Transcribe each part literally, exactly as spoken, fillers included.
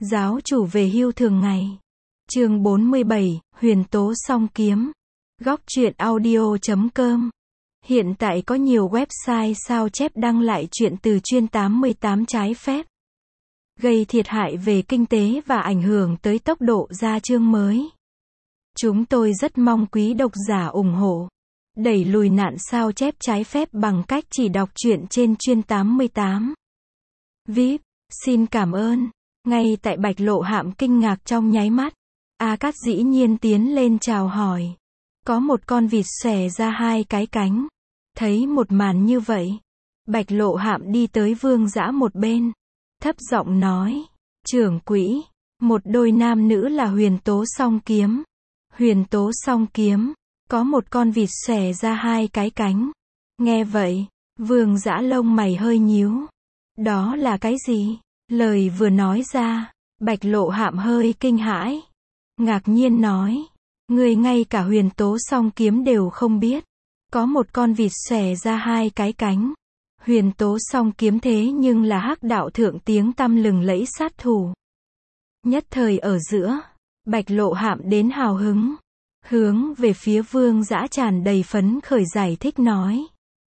Giáo chủ về hưu thường ngày. Chương bốn mươi bảy, Huyền tố song kiếm. Góc truyện audio chấm com. Hiện tại có nhiều website sao chép đăng lại chuyện từ chuyên tám mươi tám trái phép, gây thiệt hại về kinh tế và ảnh hưởng tới tốc độ ra chương mới. Chúng tôi rất mong quý độc giả ủng hộ, đẩy lùi nạn sao chép trái phép bằng cách chỉ đọc truyện trên chuyên tám mươi tám. vê i pê, xin cảm ơn. Ngay tại Bạch Lộ Hạm kinh ngạc trong nháy mắt, A Cát dĩ nhiên tiến lên chào hỏi. Có một con vịt xòe ra hai cái cánh. Thấy một màn như vậy, Bạch Lộ Hạm đi tới Vương Dã một bên, thấp giọng nói: "Trưởng quỹ, một đôi nam nữ là huyền tố song kiếm." Huyền tố song kiếm, có một con vịt xòe ra hai cái cánh. Nghe vậy, Vương Dã lông mày hơi nhíu. Đó là cái gì? Lời vừa nói ra, Bạch Lộ Hạm hơi kinh hãi, ngạc nhiên nói: "Ngươi ngay cả huyền tố song kiếm đều không biết? Có một con vịt xòe ra hai cái cánh. Huyền tố song kiếm thế nhưng là hắc đạo thượng tiếng tăm lừng lẫy sát thủ." Nhất thời ở giữa, Bạch Lộ Hạm đến hào hứng, hướng về phía Vương Dã tràn đầy phấn khởi giải thích nói: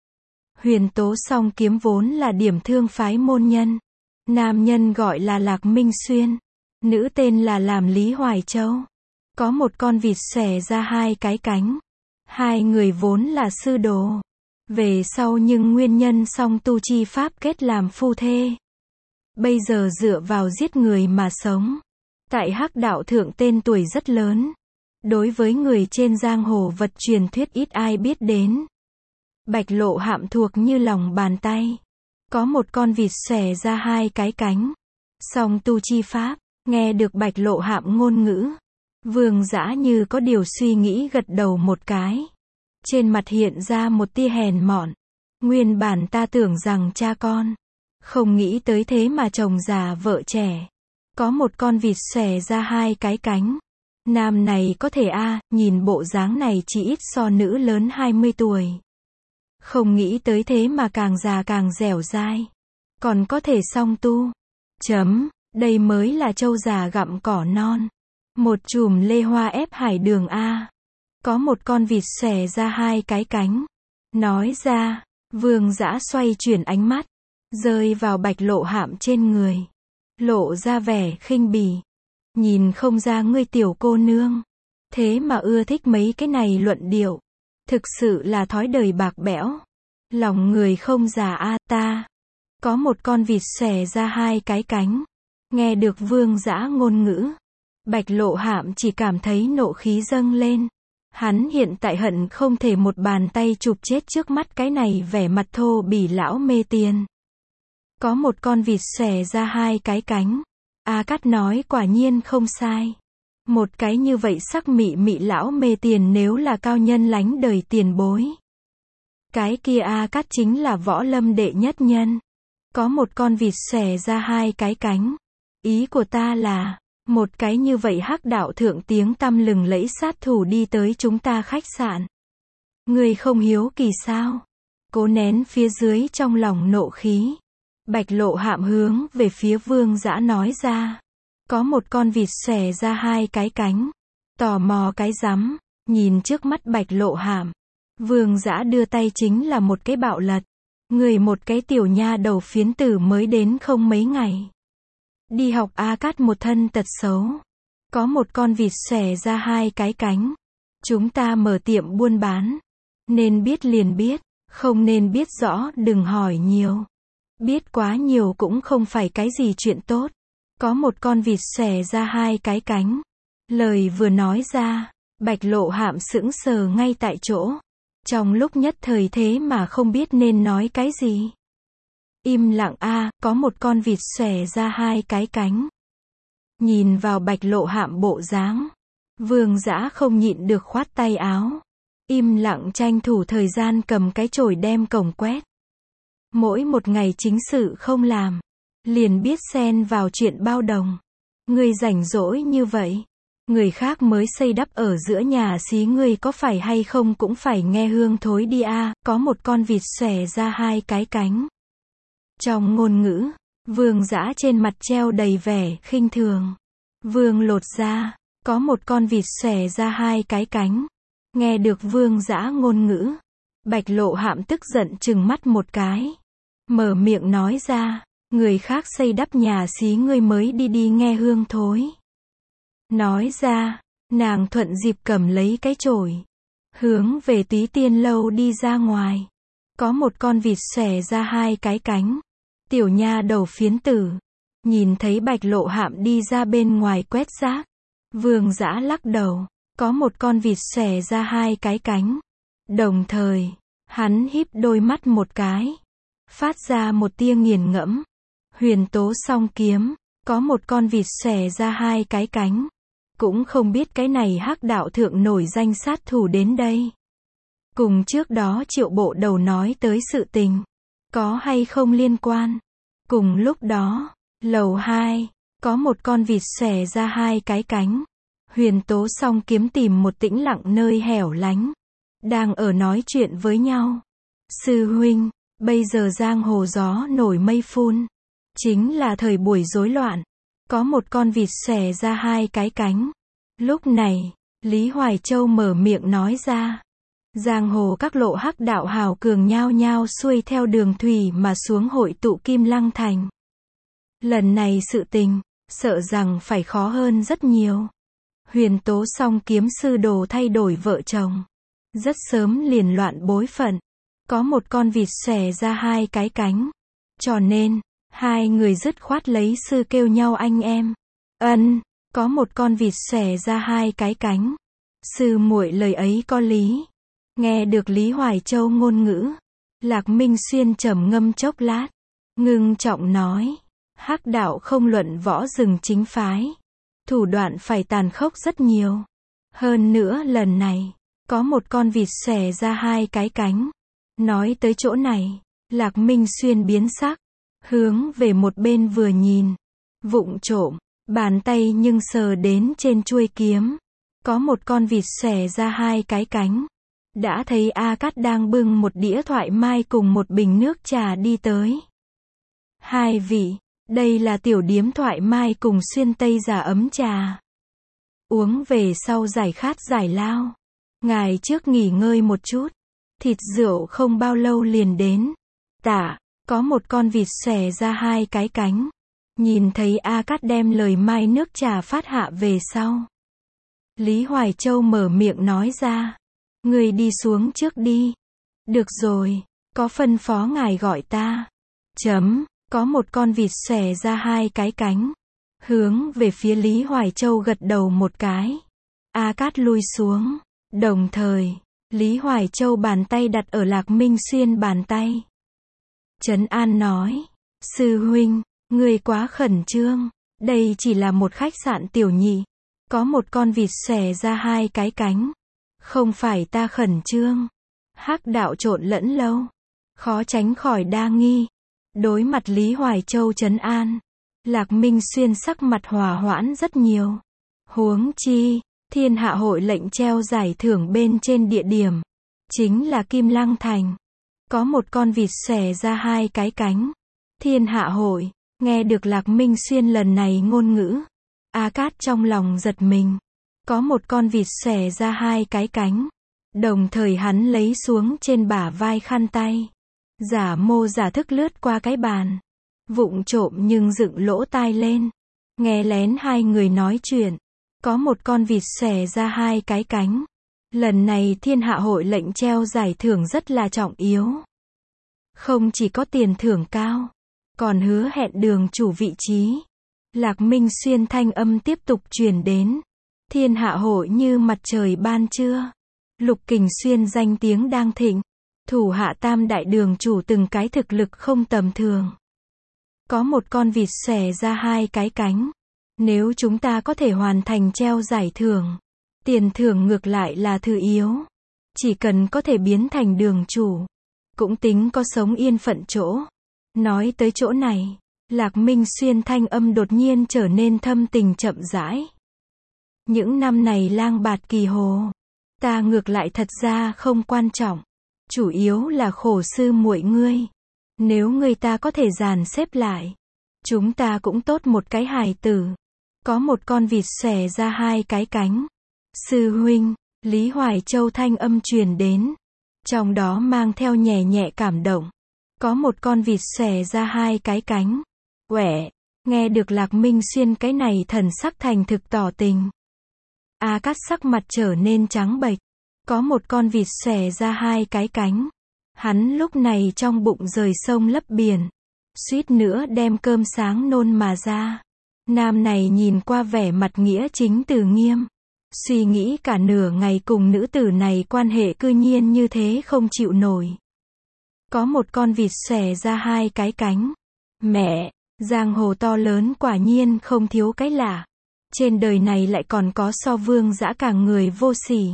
"Huyền tố song kiếm vốn là điểm thương phái môn nhân. Nam nhân gọi là Lạc Minh Xuyên, nữ tên là làm Lý Hoài Châu. Có một con vịt xòe ra hai cái cánh. Hai người vốn là sư đồ. Về sau nhưng nguyên nhân song tu chi pháp kết làm phu thê. Bây giờ dựa vào giết người mà sống. Tại hắc đạo thượng tên tuổi rất lớn. Đối với người trên giang hồ vật truyền thuyết ít ai biết đến." Bạch Lộ Hạm thuộc như lòng bàn tay. Có một con vịt xòe ra hai cái cánh. Song tu chi pháp, nghe được Bạch Lộ Hạm ngôn ngữ, Vương Dã như có điều suy nghĩ gật đầu một cái. Trên mặt hiện ra một tia hèn mọn. Nguyên bản ta tưởng rằng cha con, không nghĩ tới thế mà chồng già vợ trẻ. Có một con vịt xòe ra hai cái cánh. Nam này có thể a, nhìn bộ dáng này chỉ ít so nữ lớn hai mươi tuổi. Không nghĩ tới thế mà càng già càng dẻo dai. Còn có thể song tu. Chấm, đây mới là trâu già gặm cỏ non. Một chùm lê hoa ép hải đường a. Có một con vịt xòe ra hai cái cánh. Nói ra, Vương Dã xoay chuyển ánh mắt, rơi vào Bạch Lộ Hạm trên người. Lộ ra vẻ khinh bỉ. Nhìn không ra ngươi tiểu cô nương, thế mà ưa thích mấy cái này luận điệu. Thực sự là thói đời bạc bẽo. Lòng người không già a ta. Có một con vịt xòe ra hai cái cánh. Nghe được Vương Dã ngôn ngữ, Bạch Lộ Hạm chỉ cảm thấy nộ khí dâng lên. Hắn hiện tại hận không thể một bàn tay chụp chết trước mắt cái này vẻ mặt thô bỉ lão mê tiền. Có một con vịt xòe ra hai cái cánh. A Cát nói quả nhiên không sai. Một cái như vậy sắc mị mị lão mê tiền nếu là cao nhân lánh đời tiền bối. Cái kia A Cát chính là võ lâm đệ nhất nhân. Có một con vịt xòe ra hai cái cánh. Ý của ta là, một cái như vậy hắc đạo thượng tiếng tăm lừng lẫy sát thủ đi tới chúng ta khách sạn. Ngươi không hiếu kỳ sao? Cố nén phía dưới trong lòng nộ khí, Bạch Lộ Hạm hướng về phía Vương Dã nói ra: "Có một con vịt xòe ra hai cái cánh." Tò mò cái rắm, nhìn trước mắt Bạch Lộ Hạm, Vương Dã đưa tay chính là một cái bạo lật. Người một cái tiểu nha đầu phiến tử mới đến không mấy ngày. Đi học A Cát một thân tật xấu. Có một con vịt xòe ra hai cái cánh. Chúng ta mở tiệm buôn bán. Nên biết liền biết, không nên biết rõ đừng hỏi nhiều. Biết quá nhiều cũng không phải cái gì chuyện tốt. Có một con vịt xòe ra hai cái cánh. Lời vừa nói ra, Bạch Lộ Hạm sững sờ ngay tại chỗ. Trong lúc nhất thời thế mà không biết nên nói cái gì. Im lặng a, có một con vịt xòe ra hai cái cánh. Nhìn vào Bạch Lộ Hạm bộ dáng, Vương Dã không nhịn được khoát tay áo. Im lặng tranh thủ thời gian cầm cái chổi đem cổng quét. Mỗi một ngày chính sự không làm, liền biết xen vào chuyện bao đồng. Ngươi rảnh rỗi như vậy, người khác mới xây đắp ở giữa nhà xí ngươi có phải hay không cũng phải nghe hương thối đi a. Có một con vịt xòe ra hai cái cánh. Trong ngôn ngữ, Vương Dã trên mặt treo đầy vẻ khinh thường. Vương lột ra, có một con vịt xòe ra hai cái cánh. Nghe được Vương Dã ngôn ngữ, Bạch Lộ Hạm tức giận trừng mắt một cái. Mở miệng nói ra, người khác xây đắp nhà xí ngươi mới đi đi nghe hương thối. Nói ra, nàng thuận dịp cầm lấy cái chổi, hướng về Túy Tiên lâu đi ra ngoài. Có một con vịt xòe ra hai cái cánh. Tiểu nha đầu phiến tử, nhìn thấy Bạch Lộ Hạm đi ra bên ngoài quét rác. Vương Dã lắc đầu, có một con vịt xòe ra hai cái cánh. Đồng thời, hắn híp đôi mắt một cái, phát ra một tia nghiền ngẫm. Huyền tố song kiếm, có một con vịt xòe ra hai cái cánh. Cũng không biết cái này Hắc đạo thượng nổi danh sát thủ đến đây. Cùng trước đó Triệu Bộ Đầu nói tới sự tình, có hay không liên quan. Cùng lúc đó, lầu hai, có một con vịt xòe ra hai cái cánh. Huyền tố song kiếm tìm một tĩnh lặng nơi hẻo lánh, đang ở nói chuyện với nhau. Sư huynh, bây giờ giang hồ gió nổi mây phun, chính là thời buổi rối loạn. Có một con vịt xòe ra hai cái cánh. Lúc này, Lý Hoài Châu mở miệng nói ra. Giang hồ các lộ Hắc đạo hào cường nhao nhao xuôi theo đường thủy mà xuống hội tụ Kim Lăng thành. Lần này sự tình, sợ rằng phải khó hơn rất nhiều. Huyền tố song kiếm sư đồ thay đổi vợ chồng, rất sớm liền loạn bối phận. Có một con vịt xòe ra hai cái cánh, cho nên hai người dứt khoát lấy sư kêu nhau anh em. Ân, có một con vịt xòe ra hai cái cánh. Sư muội lời ấy có lý. Nghe được Lý Hoài Châu ngôn ngữ, Lạc Minh Xuyên trầm ngâm chốc lát, ngưng trọng nói, Hắc đạo không luận võ rừng chính phái, thủ đoạn phải tàn khốc rất nhiều. Hơn nữa lần này, có một con vịt xòe ra hai cái cánh. Nói tới chỗ này, Lạc Minh Xuyên biến sắc, hướng về một bên vừa nhìn, vụng trộm, bàn tay nhưng sờ đến trên chuôi kiếm. Có một con vịt xòe ra hai cái cánh. Đã thấy A Cát đang bưng một đĩa thoại mai cùng một bình nước trà đi tới. Hai vị, đây là tiểu điếm thoại mai cùng xuyên tây giả ấm trà. Uống về sau giải khát giải lao. Ngài trước nghỉ ngơi một chút. Thịt rượu không bao lâu liền đến. Tạ, có một con vịt xòe ra hai cái cánh. Nhìn thấy A Cát đem lời mai nước trà phát hạ về sau. Lý Hoài Châu mở miệng nói ra. Người đi xuống trước đi. Được rồi, có phân phó ngài gọi ta. Chấm, có một con vịt xòe ra hai cái cánh. Hướng về phía Lý Hoài Châu gật đầu một cái. A Cát lui xuống. Đồng thời, Lý Hoài Châu bàn tay đặt ở Lạc Minh Xuyên bàn tay. Trấn an nói, sư huynh, người quá khẩn trương. Đây chỉ là một khách sạn tiểu nhị. Có một con vịt xòe ra hai cái cánh. Không phải ta khẩn trương. Hắc đạo trộn lẫn lâu, khó tránh khỏi đa nghi. Đối mặt Lý Hoài Châu trấn an, Lạc Minh Xuyên sắc mặt hòa hoãn rất nhiều. Huống chi, Thiên Hạ hội lệnh treo giải thưởng bên trên địa điểm, chính là Kim Lăng thành. Có một con vịt xòe ra hai cái cánh. Thiên Hạ hội, nghe được Lạc Minh Xuyên lần này ngôn ngữ, A Cát trong lòng giật mình. Có một con vịt xòe ra hai cái cánh. Đồng thời hắn lấy xuống trên bả vai khăn tay. Giả mô giả thức lướt qua cái bàn. Vụng trộm nhưng dựng lỗ tai lên. Nghe lén hai người nói chuyện. Có một con vịt xòe ra hai cái cánh. Lần này Thiên Hạ hội lệnh treo giải thưởng rất là trọng yếu. Không chỉ có tiền thưởng cao, còn hứa hẹn đường chủ vị trí. Lạc Minh Xuyên thanh âm tiếp tục truyền đến. Thiên Hạ hội như mặt trời ban trưa. Lục Kình Xuyên danh tiếng đang thịnh. Thủ hạ tam đại đường chủ từng cái thực lực không tầm thường. Có một con vịt xòe ra hai cái cánh. Nếu chúng ta có thể hoàn thành treo giải thưởng, tiền thưởng ngược lại là thứ yếu. Chỉ cần có thể biến thành đường chủ, cũng tính có sống yên phận chỗ. Nói tới chỗ này, Lạc Minh Xuyên thanh âm đột nhiên trở nên thâm tình chậm rãi. Những năm này lang bạt kỳ hồ, ta ngược lại thật ra không quan trọng. Chủ yếu là khổ sư muội ngươi. Nếu người ta có thể dàn xếp lại, Chúng ta cũng tốt một cái hài tử. Có một con vịt xòe ra hai cái cánh. Sư huynh, Lý Hoài Châu thanh âm truyền đến. Trong đó mang theo nhẹ nhẹ cảm động. Có một con vịt xòe ra hai cái cánh. Quẻ, nghe được Lạc Minh Xuyên cái này thần sắc thành thực tỏ tình. A Cát sắc mặt trở nên trắng bệch. Có một con vịt xòe ra hai cái cánh. Hắn lúc này trong bụng rời sông lấp biển. Suýt nữa đem cơm sáng nôn mà ra. Nam này nhìn qua vẻ mặt nghĩa chính từ nghiêm. Suy nghĩ cả nửa ngày cùng nữ tử này quan hệ cư nhiên như thế không chịu nổi. Có một con vịt xòe ra hai cái cánh. Mẹ, giang hồ to lớn quả nhiên không thiếu cái lạ. Trên đời này lại còn có so Vương Dã càng người vô sỉ.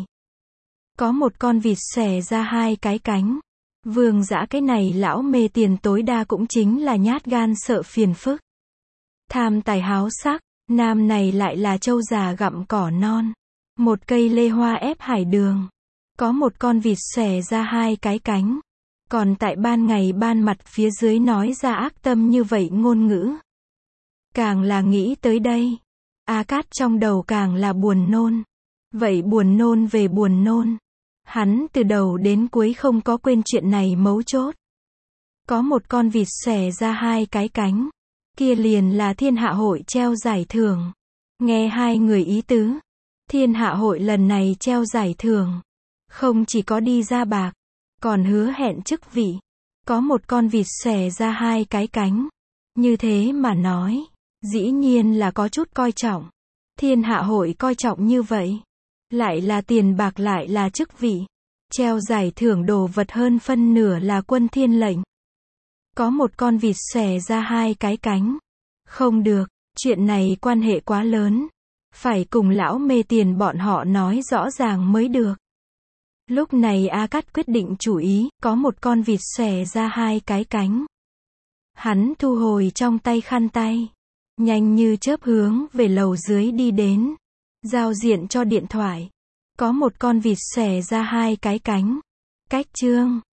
Có một con vịt xòe ra hai cái cánh. Vương Dã cái này lão mê tiền tối đa cũng chính là nhát gan sợ phiền phức. Tham tài háo sắc, nam này lại là trâu già gặm cỏ non. Một cây lê hoa ép hải đường. Có một con vịt xòe ra hai cái cánh. Còn tại ban ngày ban mặt phía dưới nói ra ác tâm như vậy ngôn ngữ. Càng là nghĩ tới đây. A Cát trong đầu càng là buồn nôn. Vậy buồn nôn về buồn nôn. Hắn từ đầu đến cuối không có quên chuyện này mấu chốt. Có một con vịt xòe ra hai cái cánh. Kia liền là thiên hạ hội treo giải thưởng. Nghe hai người ý tứ. Thiên hạ hội lần này treo giải thưởng. Không chỉ có đi ra bạc. Còn hứa hẹn chức vị. Có một con vịt xòe ra hai cái cánh. Như thế mà nói. Dĩ nhiên là có chút coi trọng. Thiên hạ hội coi trọng như vậy. Lại là tiền bạc lại là chức vị. Treo giải thưởng đồ vật hơn phân nửa là quân thiên lệnh. Có một con vịt xòe ra hai cái cánh. Không được, chuyện này quan hệ quá lớn. Phải cùng lão mê tiền bọn họ nói rõ ràng mới được. Lúc này A Cát quyết định chủ ý, có một con vịt xòe ra hai cái cánh. Hắn thu hồi trong tay khăn tay. Nhanh như chớp hướng về lầu dưới đi đến. Giao diện cho điện thoại. Có một con vịt xòe ra hai cái cánh. Cách chương